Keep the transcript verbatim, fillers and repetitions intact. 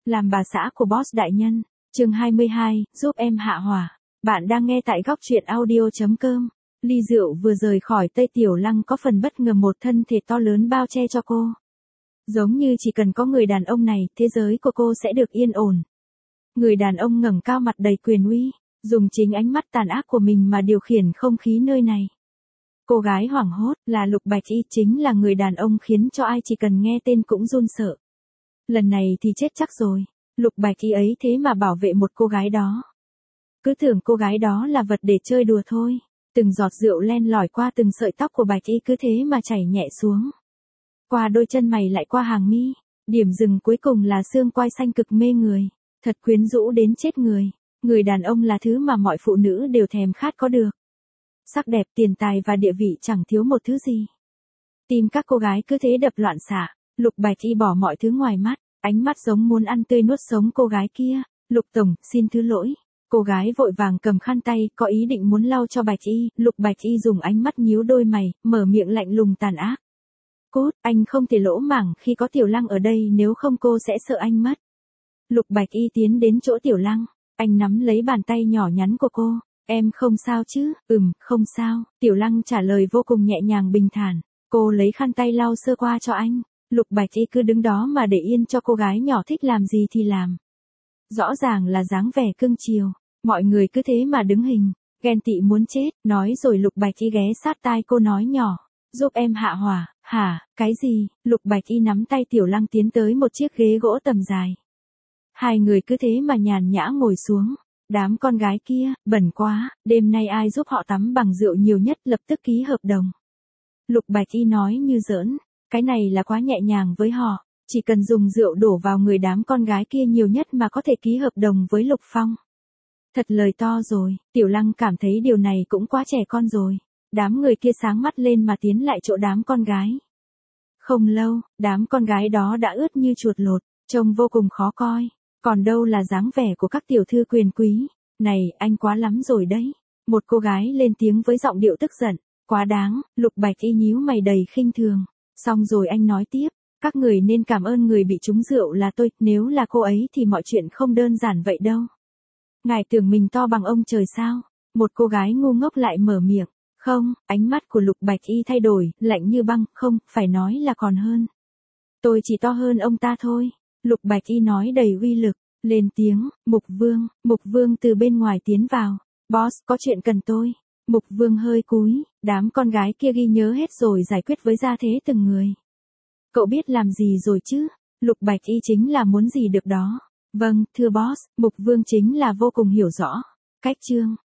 Làm bà xã của boss đại nhân. Chương hai mươi hai, giúp em hạ hỏa. Bạn đang nghe tại góc truyện audio chấm com. Ly rượu vừa rời khỏi Tây Tiểu Lăng có phần bất ngờ một thân thể to lớn bao che cho cô. Giống như chỉ cần có người đàn ông này, thế giới của cô sẽ được yên ổn. Người đàn ông ngẩng cao mặt đầy quyền uy, dùng chính ánh mắt tàn ác của mình mà điều khiển không khí nơi này. Cô gái hoảng hốt, là Lục Bạch Y, chính là người đàn ông khiến cho ai chỉ cần nghe tên cũng run sợ. Lần này thì chết chắc rồi, Lục Bạch Y ấy thế mà bảo vệ một cô gái đó. Cứ tưởng cô gái đó là vật để chơi đùa thôi, từng giọt rượu len lỏi qua từng sợi tóc của Bạch Y cứ thế mà chảy nhẹ xuống. Qua đôi chân mày lại qua hàng mi, điểm dừng cuối cùng là xương quai xanh cực mê người, thật quyến rũ đến chết người. Người đàn ông là thứ mà mọi phụ nữ đều thèm khát có được. Sắc đẹp, tiền tài và địa vị chẳng thiếu một thứ gì. Tim các cô gái cứ thế đập loạn xạ. Lục Bạch Y bỏ mọi thứ ngoài mắt, ánh mắt giống muốn ăn tươi nuốt sống cô gái kia. Lục tổng, xin thứ lỗi. Cô gái vội vàng cầm khăn tay, có ý định muốn lau cho Bạch Y. Lục Bạch Y dùng ánh mắt nhíu đôi mày, mở miệng lạnh lùng tàn ác. Cút, anh không thể lỗ mảng khi có Tiểu Lăng ở đây, nếu không cô sẽ sợ anh mất. Lục Bạch Y tiến đến chỗ Tiểu Lăng, anh nắm lấy bàn tay nhỏ nhắn của cô. Em không sao chứ? Ừm, không sao. Tiểu Lăng trả lời vô cùng nhẹ nhàng bình thản. Cô lấy khăn tay lau sơ qua cho anh. Lục Bạch Y cứ đứng đó mà để yên cho cô gái nhỏ thích làm gì thì làm. Rõ ràng là dáng vẻ cưng chiều. Mọi người cứ thế mà đứng hình, ghen tị muốn chết. Nói rồi Lục Bạch Y ghé sát tai cô nói nhỏ. Giúp em hạ hỏa. Hả, cái gì? Lục Bạch Y nắm tay Tiểu Lăng tiến tới một chiếc ghế gỗ tầm dài. Hai người cứ thế mà nhàn nhã ngồi xuống. Đám con gái kia, bẩn quá, đêm nay ai giúp họ tắm bằng rượu nhiều nhất lập tức ký hợp đồng. Lục Bạch Y nói như giỡn, cái này là quá nhẹ nhàng với họ, chỉ cần dùng rượu đổ vào người đám con gái kia nhiều nhất mà có thể ký hợp đồng với Lục Phong. Thật lời to rồi, Tiểu Lăng cảm thấy điều này cũng quá trẻ con rồi. Đám người kia sáng mắt lên mà tiến lại chỗ đám con gái. Không lâu, đám con gái đó đã ướt như chuột lột, trông vô cùng khó coi. Còn đâu là dáng vẻ của các tiểu thư quyền quý. Này, anh quá lắm rồi đấy. Một cô gái lên tiếng với giọng điệu tức giận. Quá đáng. Lục Bạch Y nhíu mày đầy khinh thường. Xong rồi anh nói tiếp. Các người nên cảm ơn người bị trúng rượu là tôi. Nếu là cô ấy thì mọi chuyện không đơn giản vậy đâu. Ngài tưởng mình to bằng ông trời sao? Một cô gái ngu ngốc lại mở miệng. Không, ánh mắt của Lục Bạch Y thay đổi, lạnh như băng. Không, phải nói là còn hơn. Tôi chỉ to hơn ông ta thôi. Lục Bạch Y nói đầy uy lực, lên tiếng. Mục Vương. Mục Vương từ bên ngoài tiến vào. Boss, có chuyện cần tôi. Mục Vương hơi cúi, đám con gái kia ghi nhớ hết rồi giải quyết với gia thế từng người. Cậu biết làm gì rồi chứ? Lục Bạch Y chính là muốn gì được đó. Vâng, thưa boss, Mục Vương chính là vô cùng hiểu rõ. Cách chương.